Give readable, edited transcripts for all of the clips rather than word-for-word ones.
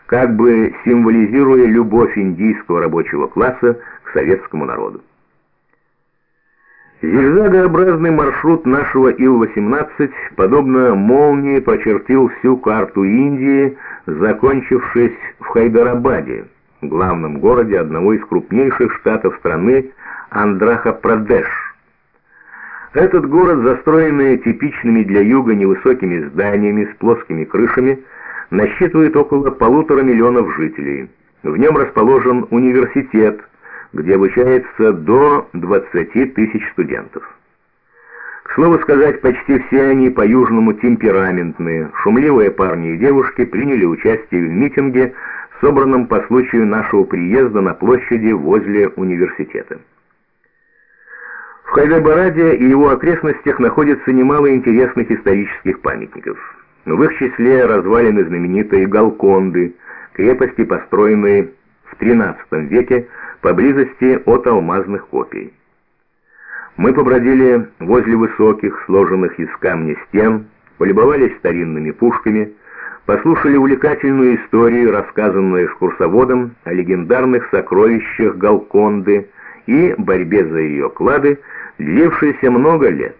как бы символизируя любовь индийского рабочего класса к советскому народу. Зигзагообразный маршрут нашего Ил-18, подобно молнии, прочертил всю карту Индии, закончившись в Хайдарабаде, главном городе одного из крупнейших штатов страны Андхра-Прадеш. Этот город, застроенный типичными для юга невысокими зданиями с плоскими крышами, насчитывает около 1,5 миллиона жителей. В нем расположен университет, где обучается до 20 тысяч студентов. К слову сказать, почти все они по-южному темпераментные, шумливые парни и девушки приняли участие в митинге, собранном по случаю нашего приезда на площади возле университета. В Хайдарабаде и его окрестностях находится немало интересных исторических памятников. В их числе развалины знаменитой Голконды, крепости, построенной в XIII веке поблизости от алмазных копий. Мы побродили возле высоких, сложенных из камня стен, полюбовались старинными пушками, послушали увлекательную историю, рассказанную экскурсоводом о легендарных сокровищах Голконды и борьбе за ее клады, длившейся много лет.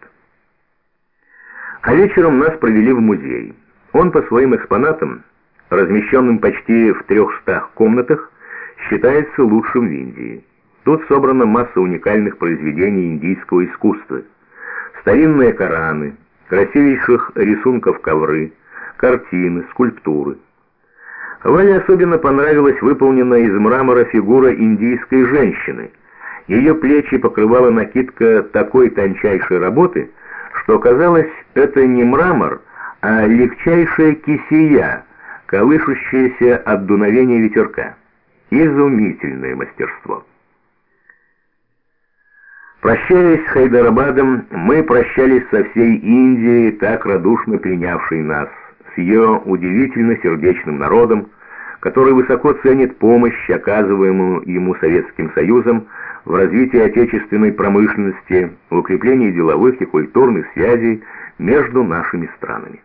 А вечером нас провели в музей. Он по своим экспонатам, размещенным почти в 300 комнатах, считается лучшим в Индии. Тут собрана масса уникальных произведений индийского искусства. Старинные Кораны, красивейших рисунков ковры, картины, скульптуры. Вале особенно понравилась выполненная из мрамора фигура индийской женщины. Ее плечи покрывала накидка такой тончайшей работы, что казалось, это не мрамор, а легчайшая кисия, колышущаяся от дуновения ветерка. Изумительное мастерство. Прощаясь с Хайдарабадом, мы прощались со всей Индией, так радушно принявшей нас, с ее удивительно сердечным народом, который высоко ценит помощь, оказываемую ему Советским Союзом в развитии отечественной промышленности, в укреплении деловых и культурных связей между нашими странами.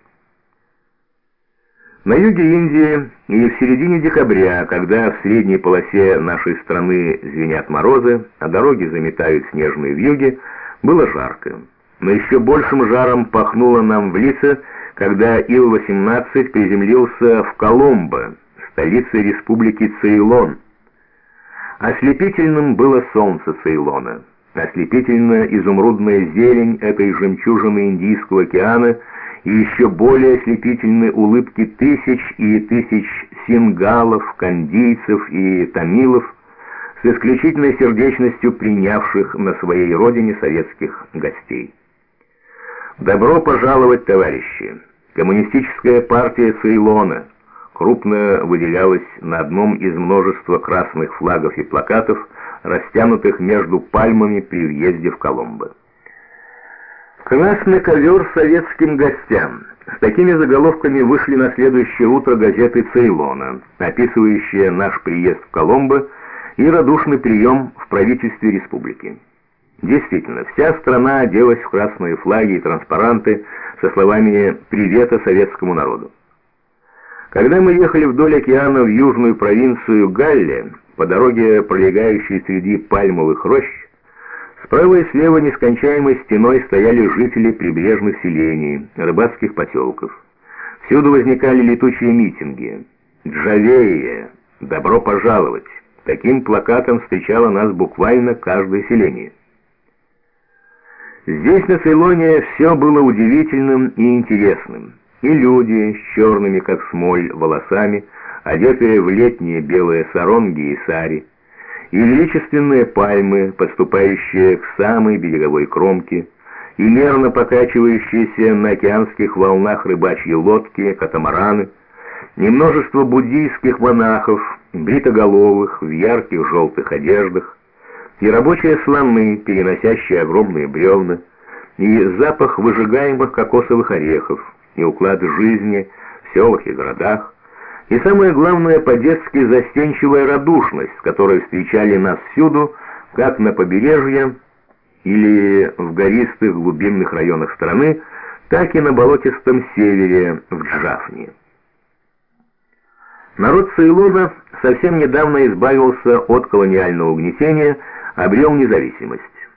На юге Индии и в середине декабря, когда в средней полосе нашей страны звенят морозы, а дороги заметают снежные вьюги, было жарко. Но еще большим жаром пахнуло нам в лица, когда Ил-18 приземлился в Коломбо, столице республики Цейлон. Ослепительным было солнце Цейлона, ослепительно изумрудная зелень этой жемчужины Индийского океана и еще более ослепительны улыбки тысяч и тысяч сингалов, кандийцев и тамилов, с исключительной сердечностью принявших на своей родине советских гостей. Добро пожаловать, товарищи! Коммунистическая партия Цейлона крупно выделялась на одном из множества красных флагов и плакатов, растянутых между пальмами при въезде в Коломбо. «Красный ковер советским гостям». С такими заголовками вышли на следующее утро газеты Цейлона, описывающие наш приезд в Коломбо и радушный прием в правительстве республики. Действительно, вся страна оделась в красные флаги и транспаранты со словами «Привета советскому народу». Когда мы ехали вдоль океана в южную провинцию Галле, по дороге, пролегающей среди пальмовых рощ, справа и слева нескончаемой стеной стояли жители прибрежных селений, рыбацких поселков. Всюду возникали летучие митинги. «Джавея! Добро пожаловать!» Таким плакатом встречало нас буквально каждое селение. Здесь, на Цейлоне, все было удивительным и интересным. И люди с черными, как смоль, волосами, одетые в летние белые саронги и сари, и величественные пальмы, подступающие к самой береговой кромке, и мерно покачивающиеся на океанских волнах рыбачьи лодки, катамараны, и множество буддийских монахов, бритоголовых, в ярких желтых одеждах, и рабочие слоны, переносящие огромные бревна, и запах выжигаемых кокосовых орехов, и уклад жизни в селах и городах, и самое главное, по-детски застенчивая радушность, с которой встречали нас всюду, как на побережье или в гористых глубинных районах страны, так и на болотистом севере в Джафне. Народ Цейлона совсем недавно избавился от колониального угнетения, обрел независимость.